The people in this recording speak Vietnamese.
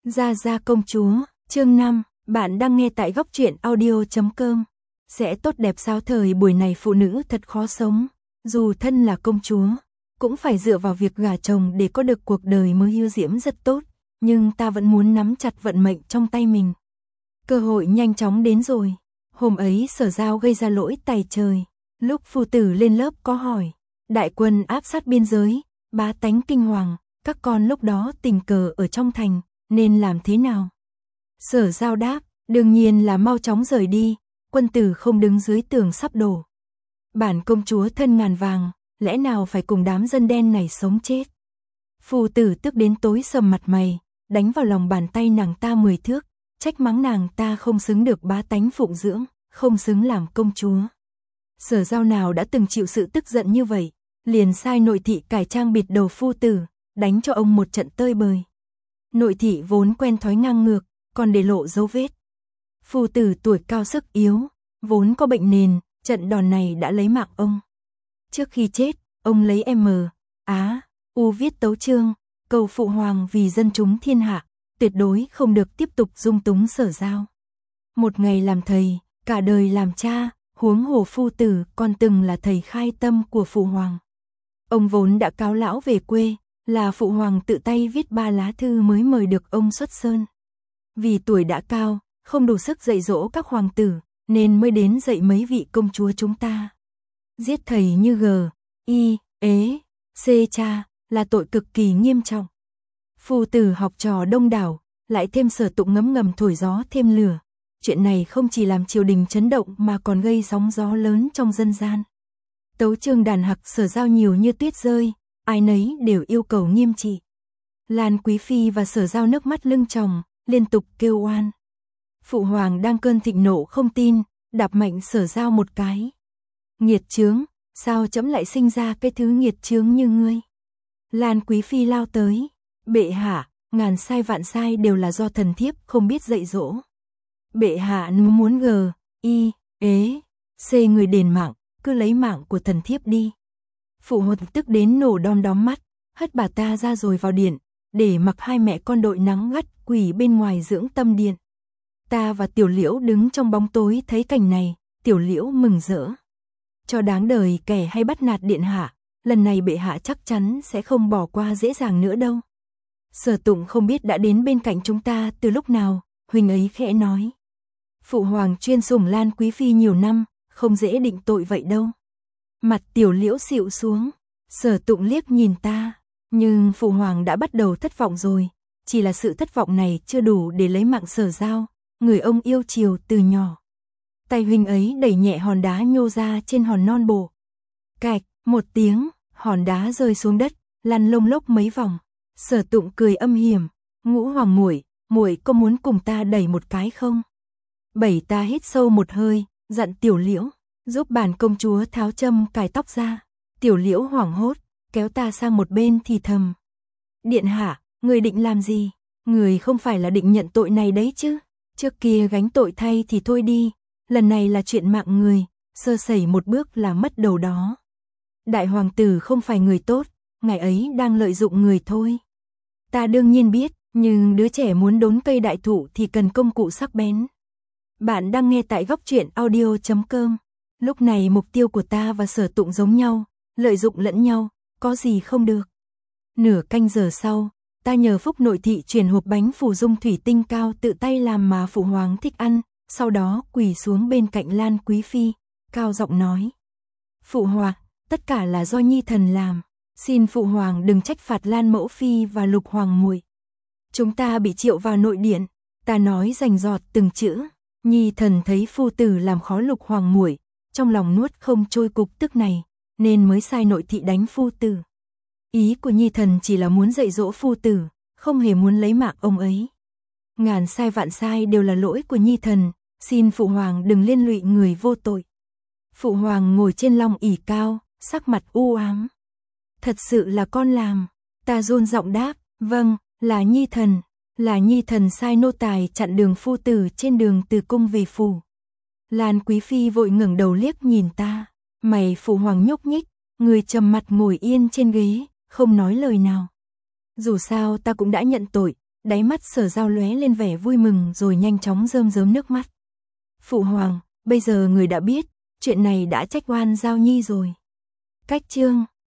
Gia Gia công chúa, chương 5, bạn đang nghe tại góc truyện audio.com. Sẽ tốt đẹp sao? Thời buổi này phụ nữ thật khó sống, dù thân là công chúa, cũng phải dựa vào việc gả chồng để có được cuộc đời mới ưu diễm rất tốt, nhưng ta vẫn muốn nắm chặt vận mệnh trong tay mình. Cơ hội nhanh chóng đến rồi. Hôm ấy Sở Giao gây ra lỗi tày trời, lúc phu tử lên lớp có hỏi, đại quân áp sát biên giới, bá tánh kinh hoàng, các con lúc đó tình cờ ở trong thành, nên làm thế nào? Sở Giao đáp, đương nhiên là mau chóng rời đi, quân tử không đứng dưới tường sắp đổ. Bản công chúa thân ngàn vàng, lẽ nào phải cùng đám dân đen này sống chết? Phu tử tức đến tối sầm mặt mày, đánh vào lòng bàn tay nàng ta 10 thước, trách mắng nàng ta không xứng được bá tánh phụng dưỡng, không xứng làm công chúa. Sở Giao nào đã từng chịu sự tức giận như vậy, liền sai nội thị cải trang bịt đầu phu tử, đánh cho ông một trận tơi bời. Nội thị vốn quen thói ngang ngược, còn để lộ dấu vết. Phu tử tuổi cao sức yếu, vốn có bệnh nền, trận đòn này đã lấy mạng ông. Trước khi chết, ông lấy U viết tấu chương, cầu phụ hoàng vì dân chúng thiên hạ, tuyệt đối không được tiếp tục dung túng Sở Giao. Một ngày làm thầy, cả đời làm cha, huống hồ phu tử còn từng là thầy khai tâm của phụ hoàng. Ông vốn đã cáo lão về quê, là phụ hoàng tự tay viết 3 lá thư mới mời được ông xuất sơn. Vì tuổi đã cao, không đủ sức dạy dỗ các hoàng tử, nên mới đến dạy mấy vị công chúa chúng ta. Giết thầy như cha là tội cực kỳ nghiêm trọng. Phu tử học trò đông đảo, lại thêm Sở Tụng ngấm ngầm thổi gió thêm lửa. Chuyện này không chỉ làm triều đình chấn động mà còn gây sóng gió lớn trong dân gian. Tấu chương đàn hặc Sở Giao nhiều như tuyết rơi, ai nấy đều yêu cầu nghiêm trị. Lan Quý Phi và Sở Giao nước mắt lưng tròng, liên tục kêu oan. Phụ hoàng đang cơn thịnh nộ không tin, đạp mạnh Sở Giao một cái. Nghiệt chướng, sao trẫm lại sinh ra cái thứ nghiệt chướng như ngươi? Lan Quý Phi lao tới, bệ hạ, ngàn sai vạn sai đều là do thần thiếp không biết dạy dỗ. Bệ hạ muốn người đền mạng, cứ lấy mạng của thần thiếp đi. Phụ hoàng tức đến nổ đom đóm mắt, hất bà ta ra rồi vào điện, để mặc hai mẹ con đội nắng gắt quỳ bên ngoài dưỡng tâm điện. Ta và Tiểu Liễu đứng trong bóng tối thấy cảnh này, Tiểu Liễu mừng rỡ. Cho đáng đời kẻ hay bắt nạt điện hạ, lần này bệ hạ chắc chắn sẽ không bỏ qua dễ dàng nữa đâu. Sở Tụng không biết đã đến bên cạnh chúng ta từ lúc nào, huynh ấy khẽ nói. Phụ hoàng chuyên sủng Lan Quý Phi nhiều năm, không dễ định tội vậy đâu. Mặt Tiểu Liễu xịu xuống, Sở Tụng liếc nhìn ta, nhưng phụ hoàng đã bắt đầu thất vọng rồi, chỉ là sự thất vọng này chưa đủ để lấy mạng Sở Giao, người ông yêu chiều từ nhỏ. Tay huynh ấy đẩy nhẹ hòn đá nhô ra trên hòn non bộ. Cạch, một tiếng, hòn đá rơi xuống đất, lăn lông lốc mấy vòng. Sở Tụng cười âm hiểm, Ngũ hoàng muội có muốn cùng ta đẩy một cái không? Bảy ta hít sâu một hơi, dặn Tiểu Liễu, giúp bản công chúa tháo châm cài tóc ra. Tiểu Liễu hoảng hốt, kéo ta sang một bên thì thầm. Điện hạ, người định làm gì? Người không phải là định nhận tội này đấy chứ? Trước kia gánh tội thay thì thôi đi, lần này là chuyện mạng người, sơ sẩy một bước là mất đầu đó. Đại hoàng tử không phải người tốt, ngài ấy đang lợi dụng người thôi. Ta đương nhiên biết, nhưng đứa trẻ muốn đốn cây đại thụ thì cần công cụ sắc bén. Bạn đang nghe tại góc truyện audio.com. Lúc này mục tiêu của ta và Sở Tụng giống nhau, lợi dụng lẫn nhau, có gì không được. Nửa canh giờ sau, ta nhờ Phúc nội thị chuyển hộp bánh phù dung thủy tinh cao tự tay làm mà phụ hoàng thích ăn, sau đó quỳ xuống bên cạnh Lan Quý Phi, cao giọng nói. Phụ hoàng, tất cả là do Nhi thần làm, xin phụ hoàng đừng trách phạt Lan mẫu phi và Lục hoàng muội. Chúng ta bị triệu vào nội điện, ta nói rành rọt từng chữ. Nhi thần thấy phu tử làm khó Lục hoàng muội, trong lòng nuốt không trôi cục tức này, nên mới sai nội thị đánh phu tử. Ý của Nhi thần chỉ là muốn dạy dỗ phu tử, không hề muốn lấy mạng ông ấy. Ngàn sai vạn sai đều là lỗi của Nhi thần, xin phụ hoàng đừng liên lụy người vô tội. Phụ hoàng ngồi trên long ỷ cao, sắc mặt u ám. Thật sự là con làm. Ta run giọng đáp, vâng, là Nhi thần sai nô tài chặn đường phu tử trên đường từ cung về phủ. Lan Quý Phi vội ngẩng đầu liếc nhìn ta, mày phụ hoàng nhúc nhích, người trầm mặt ngồi yên trên ghế, không nói lời nào. Dù sao ta cũng đã nhận tội, Đáy mắt Sở Giao lóe lên vẻ vui mừng rồi nhanh chóng rơm rớm nước mắt. Phụ hoàng, bây giờ người đã biết, chuyện này đã trách oan Giao Nhi rồi. Cách chương